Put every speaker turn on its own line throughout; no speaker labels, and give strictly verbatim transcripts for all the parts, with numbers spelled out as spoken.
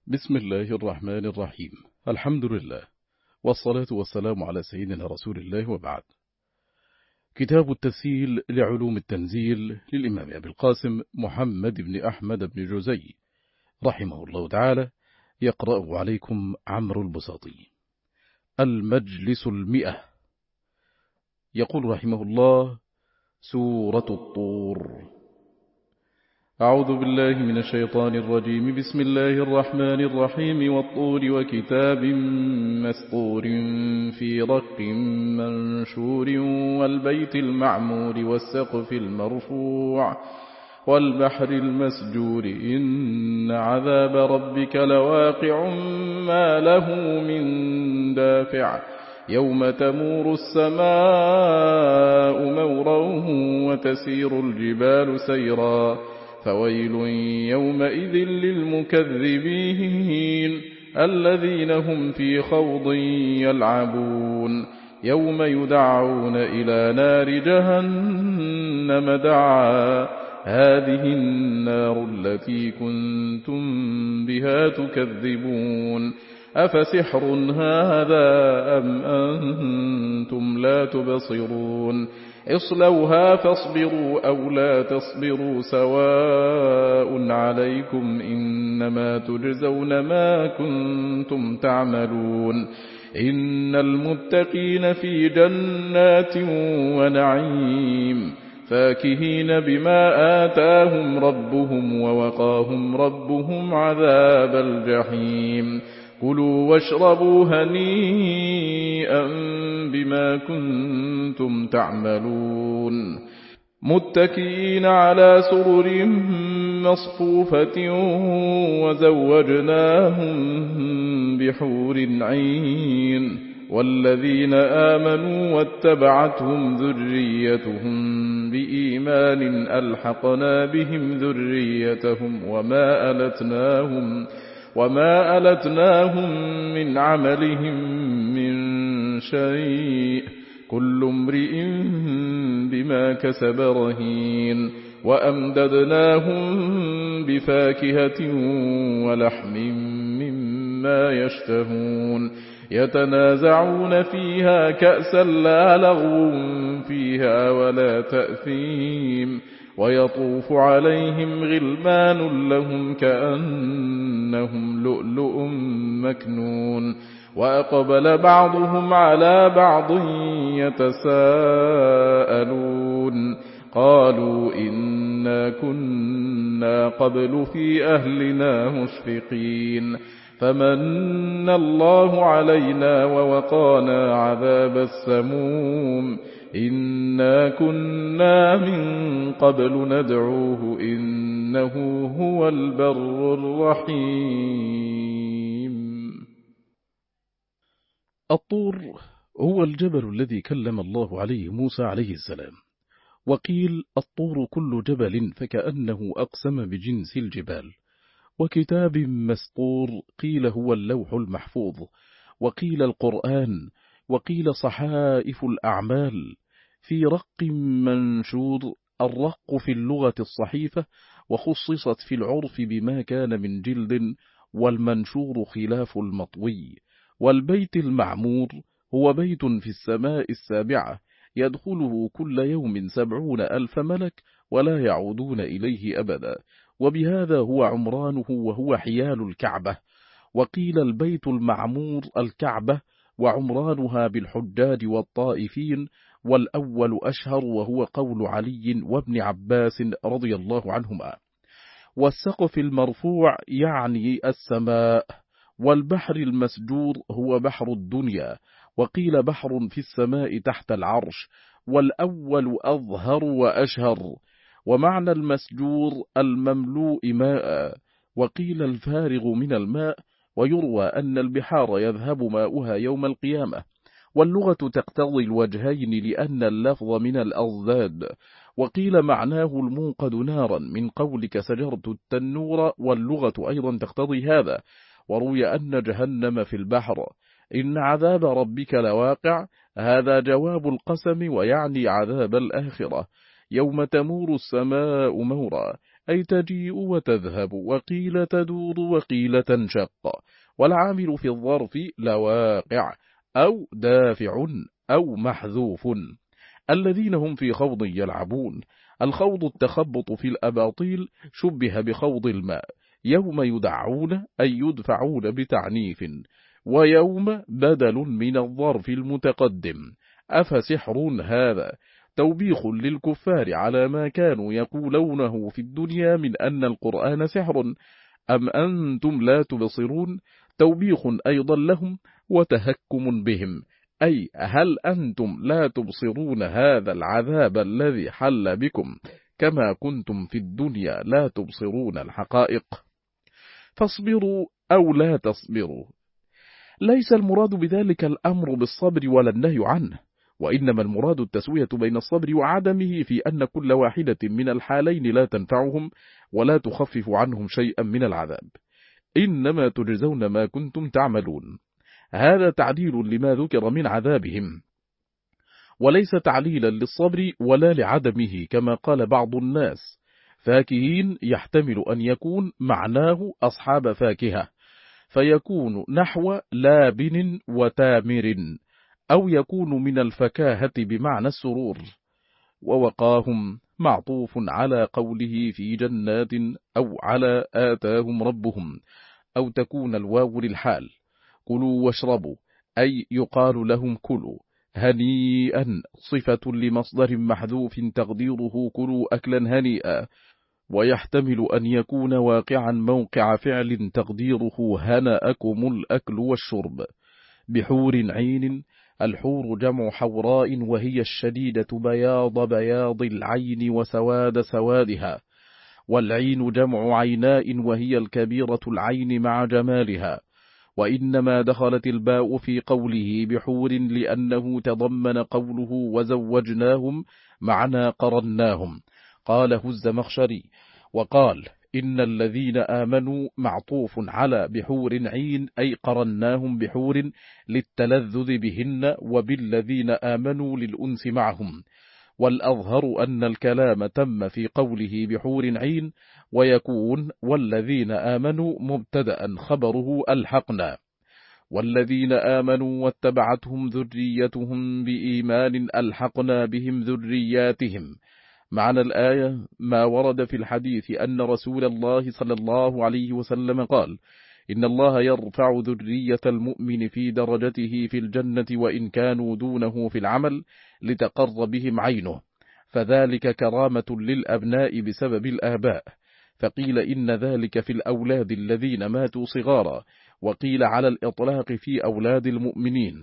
بسم الله الرحمن الرحيم. الحمد لله والصلاة والسلام على سيدنا رسول الله، وبعد. كتاب التسهيل لعلوم التنزيل للإمام أبي القاسم محمد بن أحمد بن جزي رحمه الله تعالى، يقرأ عليكم عمرو البساطي. المجلس المئة. يقول رحمه الله: سورة الطور. أعوذ بالله من الشيطان الرجيم. بسم الله الرحمن الرحيم. والطور وكتاب مسطور في رق منشور والبيت المعمور والسقف المرفوع والبحر المسجور إن عذاب ربك لواقع ما له من دافع يوم تمور السماء مورا وتسير الجبال سيرا فويل يومئذ للمكذبين الذين هم في خوض يلعبون يوم يدعون إلى نار جهنم دعا هذه النار التي كنتم بها تكذبون أفسحر هذا أم أنتم لا تبصرون اصلوها فاصبروا أو لا تصبروا سواء عليكم إنما تجزون ما كنتم تعملون إن المتقين في جنات ونعيم فاكهين بما آتاهم ربهم ووقاهم ربهم عذاب الجحيم كلوا واشربوا هنيئا بما كنتم تعملون متكئين على سرر مصفوفة وزوجناهم بحور عين والذين آمنوا واتبعتهم ذريتهم بإيمان ألحقنا بهم ذريتهم وما ألتناهم وما ألتناهم من عملهم من شيء كل امرئ بما كسب رهين وأمددناهم بفاكهة ولحم مما يشتهون يتنازعون فيها كأسا لا لغو فيها ولا تأثيم ويطوف عليهم غلمان لهم كأنهم لؤلؤ مكنون وأقبل بعضهم على بعض يتساءلون قالوا إنا كنا قبل في أهلنا مشفقين فمن الله علينا ووقانا عذاب السموم إنا كنا من قبل ندعوه إنه هو البر الرحيم. الطور هو الجبل الذي كلم الله عليه موسى عليه السلام، وقيل الطور كل جبل فكأنه أقسم بجنس الجبال، وكتاب مسطور قيل هو اللوح المحفوظ، وقيل القرآن، وقيل صحائف الأعمال. في رق منشور، الرق في اللغة الصحيفة، وخصصت في العرف بما كان من جلد، والمنشور خلاف المطوي. والبيت المعمور هو بيت في السماء السابعة يدخله كل يوم سبعون ألف ملك ولا يعودون إليه أبدا، وبهذا هو عمرانه وهو حيال الكعبة. وقيل البيت المعمور الكعبة وعمرانها بالحجاج والطائفين، والأول أشهر وهو قول علي وابن عباس رضي الله عنهما. والسقف المرفوع يعني السماء. والبحر المسجور هو بحر الدنيا، وقيل بحر في السماء تحت العرش، والأول أظهر وأشهر. ومعنى المسجور المملوء ماء، وقيل الفارغ من الماء، ويروى أن البحار يذهب ماؤها يوم القيامة. واللغة تقتضي الوجهين لأن اللفظ من الأضداد. وقيل معناه الموقد نارا من قولك سجرت التنور، واللغة أيضا تقتضي هذا. وروي أن جهنم في البحر. إن عذاب ربك لواقع، هذا جواب القسم ويعني عذاب الآخرة. يوم تمور السماء مورا، أي تجيء وتذهب، وقيل تدور وقيل تنشق. والعامل في الظرف لواقع أو دافع أو محذوف. الذين هم في خوض يلعبون. الخوض التخبط في الأباطيل، شبه بخوض الماء. يوم يدعون أي يدفعون بتعنيف، ويوم بدل من الظرف المتقدم. أفسحر هذا توبيخ للكفار على ما كانوا يقولونه في الدنيا من أن القرآن سحر، أم أنتم لا تبصرون، توبيخ أيضا لهم وتهكم بهم، أي هل أنتم لا تبصرون هذا العذاب الذي حل بكم كما كنتم في الدنيا لا تبصرون الحقائق. فاصبروا أو لا تصبروا. ليس المراد بذلك الأمر بالصبر ولا النهي عنه، وإنما المراد التسوية بين الصبر وعدمه في أن كل واحدة من الحالين لا تنفعهم ولا تخفف عنهم شيئا من العذاب. إنما تجزون ما كنتم تعملون. هذا تعديل لما ذكر من عذابهم، وليس تعليلا للصبر ولا لعدمه كما قال بعض الناس. فاكهين يحتمل أن يكون معناه أصحاب فاكهة، فيكون نحو لابن وتامر، أو يكون من الفكاهة بمعنى السرور. ووقاهم معطوف على قوله في جنات أو على آتاهم ربهم، أو تكون الواو للحال. كلوا واشربوا أي يقال لهم كلوا. هنيئا صفة لمصدر محذوف تقديره كلوا أكلا هنيئا، ويحتمل أن يكون واقعا موقع فعل تقديره هنأكم الأكل والشرب. بحور عين. الحور جمع حوراء، وهي الشديدة بياض بياض العين وسواد سوادها. والعين جمع عيناء، وهي الكبيرة العين مع جمالها. وإنما دخلت الباء في قوله بحور لأنه تضمن قوله وزوجناهم معنى قرناهم، قاله الزمخشري. وقال إن الذين آمنوا معطوف على بحور عين، أي قرناهم بحور للتلذذ بهن، وبالذين آمنوا للأنس معهم. والأظهر أن الكلام تم في قوله بحور عين، ويكون والذين آمنوا مبتدأ خبره ألحقنا. والذين آمنوا واتبعتهم ذريتهم بإيمان ألحقنا بهم ذرياتهم. معنى الآية ما ورد في الحديث أن رسول الله صلى الله عليه وسلم قال: إن الله يرفع ذرية المؤمن في درجته في الجنة وإن كانوا دونه في العمل لتقر بهم عينه، فذلك كرامة للأبناء بسبب الآباء. فقيل إن ذلك في الأولاد الذين ماتوا صغارا، وقيل على الإطلاق في أولاد المؤمنين،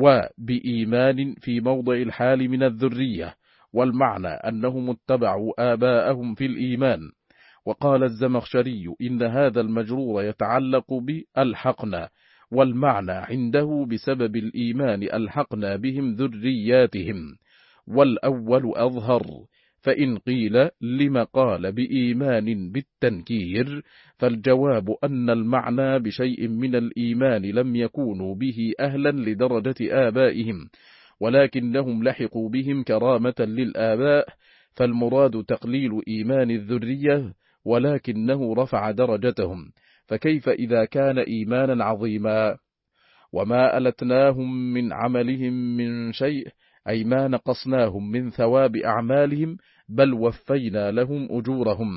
وبإيمان في موضع الحال من الذرية، والمعنى أنهم اتبعوا آباءهم في الإيمان. وقال الزمخشري إن هذا المجرور يتعلق بألحقنا، والمعنى عنده بسبب الإيمان ألحقنا بهم ذرياتهم، والأول أظهر. فإن قيل لما قال بإيمان بالتنكير، فالجواب أن المعنى بشيء من الإيمان لم يكونوا به أهلا لدرجة آبائهم، ولكنهم لحقوا بهم كرامة للآباء، فالمراد تقليل إيمان الذرية، ولكنه رفع درجتهم. فكيف إذا كان إيمانا عظيما؟ وما ألتناهم من عملهم من شيء، أي ما نقصناهم من ثواب أعمالهم، بل وفينا لهم أجورهم.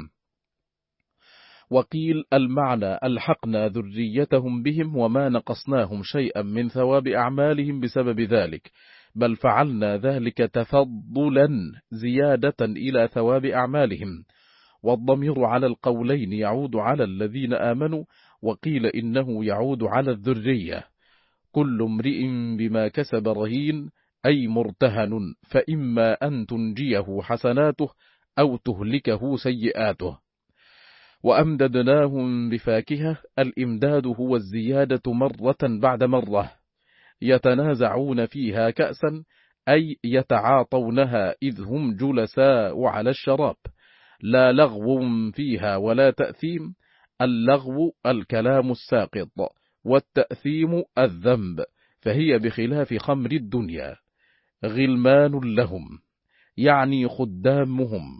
وقيل المعنى ألحقنا ذريتهم بهم وما نقصناهم شيئا من ثواب أعمالهم بسبب ذلك، بل فعلنا ذلك تفضلا زيادة إلى ثواب أعمالهم. والضمير على القولين يعود على الذين آمنوا، وقيل إنه يعود على الذرية. كل امرئ بما كسب رهين، أي مرتهن، فإما أن تنجيه حسناته أو تهلكه سيئاته. وأمددناهم بفاكهة. الإمداد هو الزيادة مرة بعد مرة. يتنازعون فيها كأسا، أي يتعاطونها إذ هم جلساء على الشراب. لا لغو فيها ولا تأثيم. اللغو الكلام الساقط، والتأثيم الذنب، فهي بخلاف خمر الدنيا. غلمان لهم يعني خدامهم،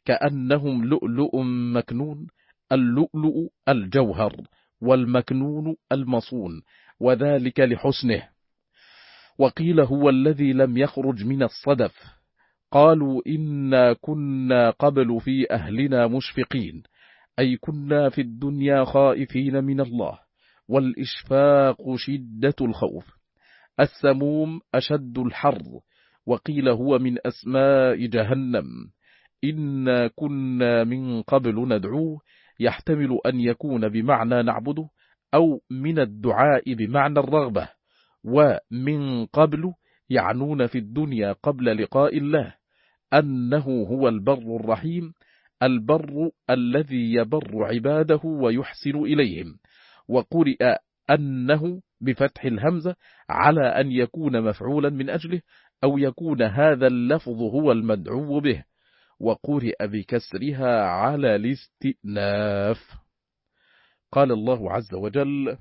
كأنهم لؤلؤ مكنون. اللؤلؤ الجوهر، والمكنون المصون، وذلك لحسنه. وقيل هو الذي لم يخرج من الصدف. قالوا إنا كنا قبل في أهلنا مشفقين، أي كنا في الدنيا خائفين من الله، والإشفاق شدة الخوف. السموم أشد الحر. وقيل هو من أسماء جهنم. إنا كنا من قبل ندعوه، يحتمل أن يكون بمعنى نعبده، أو من الدعاء بمعنى الرغبة. ومن قبل يعنون في الدنيا قبل لقاء الله أنه هو البر الرحيم، البر الذي يبر عباده ويحسن إليهم. وقرئ أنه بفتح الهمزة على أن يكون مفعولا من أجله، أو يكون هذا اللفظ هو المدعو به. وقرئ بكسرها على الاستئناف. قال الله عز وجل: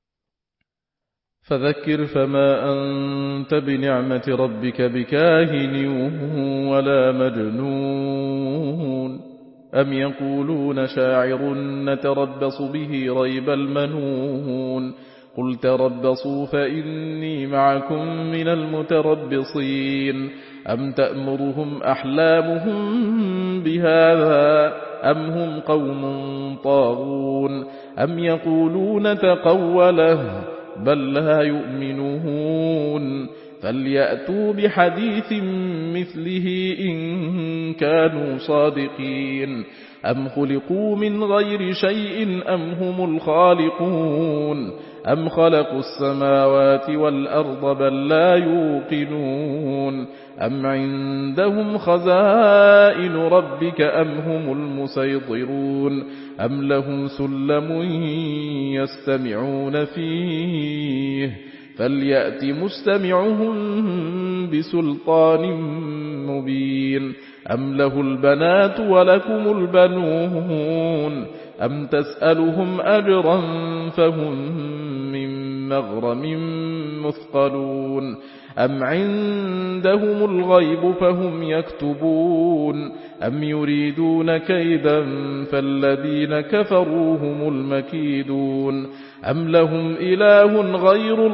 فذكر فما أنت بنعمة ربك بكاهن ولا مجنون، أم يقولون شاعر نتربص به ريب المنون، قل تربصوا فإني معكم من المتربصين، أم تأمرهم أحلامهم بهذا أم هم قوم طاغون، أم يقولون تقوله بل لا يؤمنون، فليأتوا بحديث مثله إن كانوا صادقين، أم خلقوا من غير شيء أم هم الخالقون، أم خلقوا السماوات والأرض بل لا يوقنون، أم عندهم خزائن ربك أم هم المسيطرون، أم لهم سلم يستمعون فيه، فليأت مستمعهم بسلطان مبين، أم له البنات ولكم البنون، أم تسألهم أجرا فهم من مغرم مثقلون، أم عندهم الغيب فهم يكتبون، أم يريدون كيدا فالذين كفروا هم المكيدون، أم لهم إله غير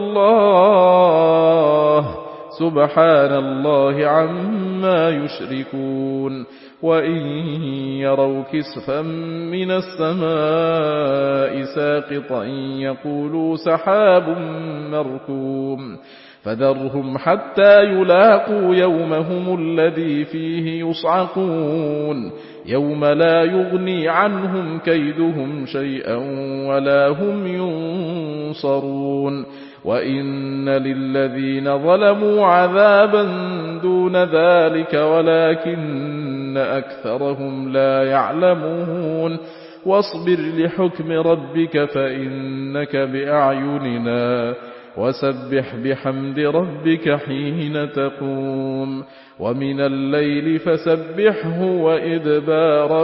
الله سبحان الله عما يشركون، وإن يروا كسفا من السماء ساقطا يقولوا سحاب مركوم، فذرهم حتى يلاقوا يومهم الذي فيه يصعقون، يوم لا يغني عنهم كيدهم شيئا ولا هم ينصرون، وإن للذين ظلموا عذابا دون ذلك ولكن أكثرهم لا يعلمون، واصبر لحكم ربك فإنك بأعيننا، وسبح بحمد ربك حين تقوم، ومن الليل فسبحه وإدبار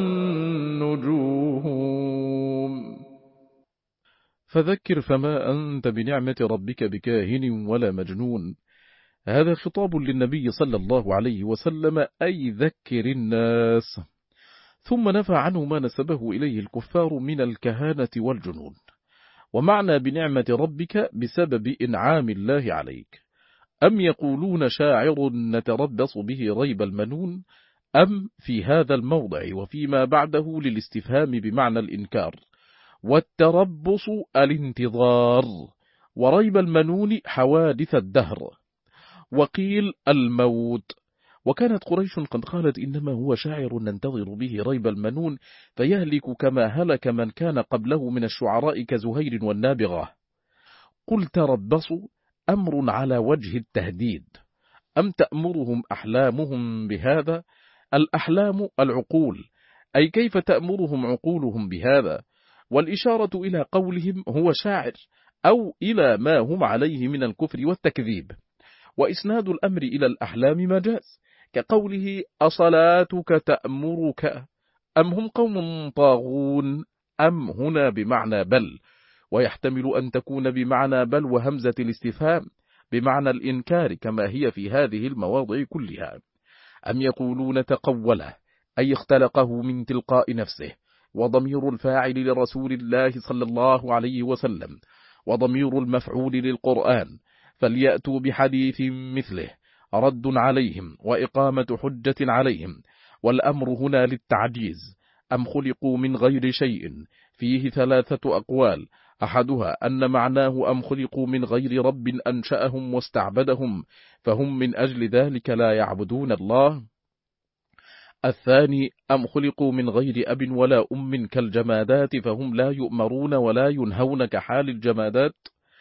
النجوم.
فذكر فما أنت بنعمة ربك بكاهن ولا مجنون. هذا خطاب للنبي صلى الله عليه وسلم، أي ذكر الناس. ثم نفى عنه ما نسبه إليه الكفار من الكهانة والجنون. ومعنى بنعمة ربك بسبب إنعام الله عليك. أم يقولون شاعر نتربص به ريب المنون، أم في هذا الموضع وفيما بعده للاستفهام بمعنى الإنكار، والتربص الانتظار، وريب المنون حوادث الدهر. وقيل الموت. وكانت قريش قد قالت إنما هو شاعر ننتظر به ريب المنون فيهلك كما هلك من كان قبله من الشعراء كزهير والنابغة. قل تربصوا أمر على وجه التهديد. أم تأمرهم أحلامهم بهذا؟ الأحلام العقول، أي كيف تأمرهم عقولهم بهذا؟ والإشارة إلى قولهم هو شاعر، أو إلى ما هم عليه من الكفر والتكذيب. وإسناد الأمر إلى الأحلام مجاز، كقوله أصلاتك تأمرك، أم هم قوم طاغون، أم هنا بمعنى بل، ويحتمل أن تكون بمعنى بل وهمزة الاستفهام بمعنى الإنكار كما هي في هذه المواضع كلها. أم يقولون تقوله، أي اختلقه من تلقاء نفسه، وضمير الفاعل لرسول الله صلى الله عليه وسلم، وضمير المفعول للقرآن، فليأتوا بحديث مثله، رد عليهم وإقامة حجة عليهم. والأمر هنا للتعجيز. أم خلقوا من غير شيء فيه ثلاثة أقوال، أحدها أن معناه أم خلقوا من غير رب أنشأهم واستعبدهم فهم من أجل ذلك لا يعبدون الله. الثاني أم خلقوا من غير أب ولا أم كالجمادات فهم لا يؤمرون ولا ينهون كحال الجمادات.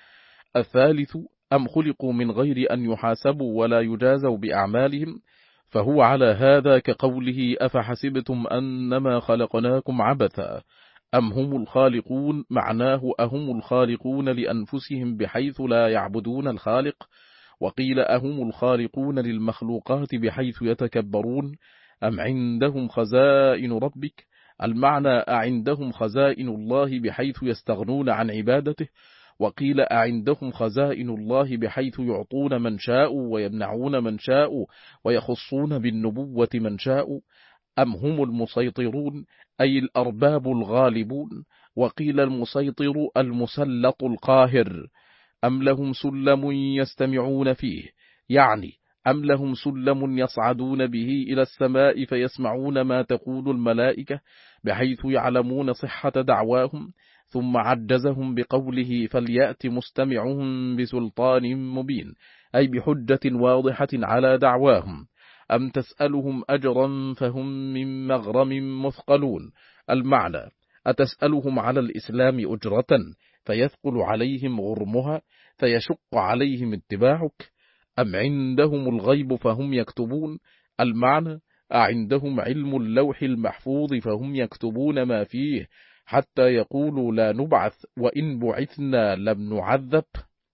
الثالث أم خلقوا من غير أن يحاسبوا ولا يجازوا بأعمالهم، فهو على هذا كقوله أفحسبتم أنما خلقناكم عبثا. أم هم الخالقون معناه أهم الخالقون لأنفسهم بحيث لا يعبدون الخالق. وقيل أهم الخالقون للمخلوقات بحيث يتكبرون. أم عندهم خزائن ربك، المعنى أعندهم خزائن الله بحيث يستغنون عن عبادته. وقيل أعندهم خزائن الله بحيث يعطون من شاء ويمنعون من شاء ويخصون بالنبوة من شاء. أم هم المسيطرون أي الأرباب الغالبون. وقيل المسيطر المسلط القاهر. أم لهم سلم يستمعون فيه، يعني أم لهم سلم يصعدون به إلى السماء فيسمعون ما تقول الملائكة بحيث يعلمون صحة دعواهم. ثم عجزهم بقوله فليأت مستمعهم بسلطان مبين، أي بحجة واضحة على دعواهم. أم تسألهم أجرا فهم من مغرم مثقلون، المعنى أتسألهم على الإسلام أجرة فيثقل عليهم غرمها فيشق عليهم اتباعك. أم عندهم الغيب فهم يكتبون، المعنى أعندهم علم اللوح المحفوظ فهم يكتبون ما فيه حتى يقولوا لا نبعث وإن بعثنا لم نعذب.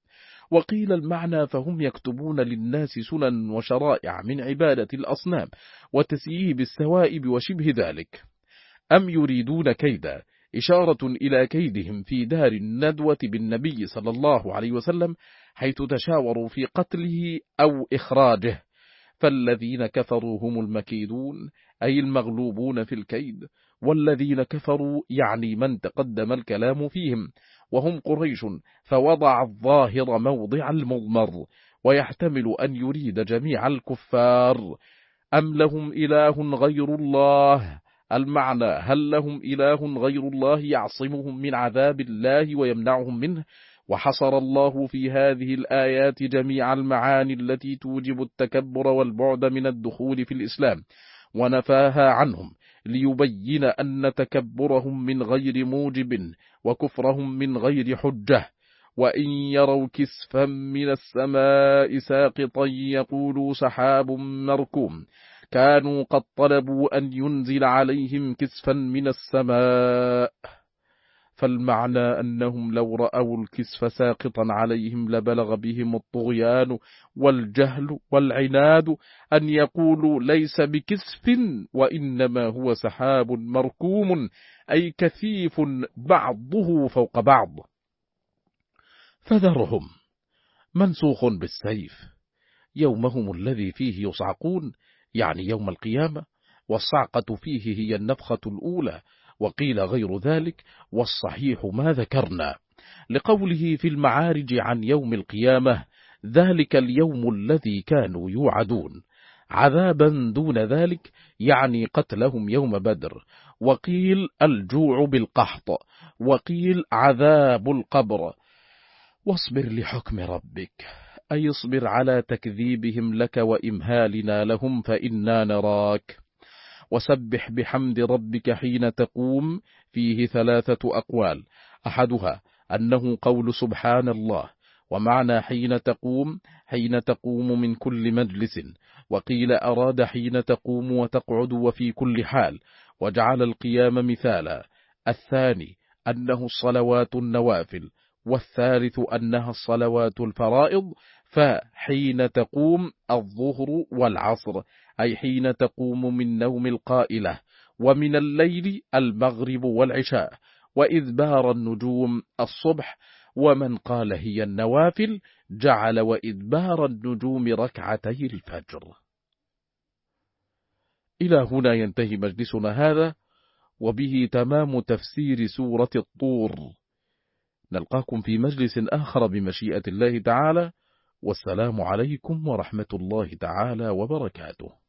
وقيل المعنى فهم يكتبون للناس سنن وشرائع من عبادة الأصنام وتسييب السوائب وشبه ذلك. أم يريدون كيدا، إشارة إلى كيدهم في دار الندوة بالنبي صلى الله عليه وسلم حيث تشاوروا في قتله أو إخراجه. فالذين كفروا هم المكيدون أي المغلوبون في الكيد. والذين كفروا يعني من تقدم الكلام فيهم وهم قريش، فوضع الظاهر موضع المضمر، ويحتمل أن يريد جميع الكفار. أم لهم إله غير الله، المعنى هل لهم إله غير الله يعصمهم من عذاب الله ويمنعهم منه. وحصر الله في هذه الآيات جميع المعاني التي توجب التكبر والبعد من الدخول في الإسلام، ونفاها عنهم ليبين أن تكبرهم من غير موجب وكفرهم من غير حجة. وإن يروا كسفا من السماء ساقطا يقولوا سحاب مركوم، كانوا قد طلبوا أن ينزل عليهم كسفا من السماء. فالمعنى أنهم لو رأوا الكسف ساقطا عليهم لبلغ بهم الطغيان والجهل والعناد أن يقولوا ليس بكسف وإنما هو سحاب مركوم، أي كثيف بعضه فوق بعض. فذرهم منسوخ بالسيف، يومهم الذي فيه يصعقون يعني يوم القيامة، والصعقة فيه هي النفخة الأولى. وقيل غير ذلك، والصحيح ما ذكرنا، لقوله في المعارج عن يوم القيامة ذلك اليوم الذي كانوا يوعدون، عذابا دون ذلك يعني قتلهم يوم بدر. وقيل الجوع بالقحط، وقيل عذاب القبر. واصبر لحكم ربك، أي اصبر على تكذيبهم لك وإمهالنا لهم فإنا نراك. وسبح بحمد ربك حين تقوم، فيه ثلاثة أقوال، أحدها أنه قول سبحان الله، ومعنى حين تقوم حين تقوم من كل مجلس. وقيل أراد حين تقوم وتقعد وفي كل حال، وجعل القيام مثالا. الثاني أنه الصلوات النوافل، والثالث أنها الصلوات الفرائض. فحين تقوم الظهر والعصر، أي حين تقوم من نوم القائلة، ومن الليل المغرب والعشاء، وإذبار النجوم الصبح. ومن قال هي النوافل جعل وإذبار النجوم ركعتي الفجر. إلى هنا ينتهي مجلسنا هذا، وبه تمام تفسير سورة الطور. نلقاكم في مجلس آخر بمشيئة الله تعالى، والسلام عليكم ورحمة الله تعالى وبركاته.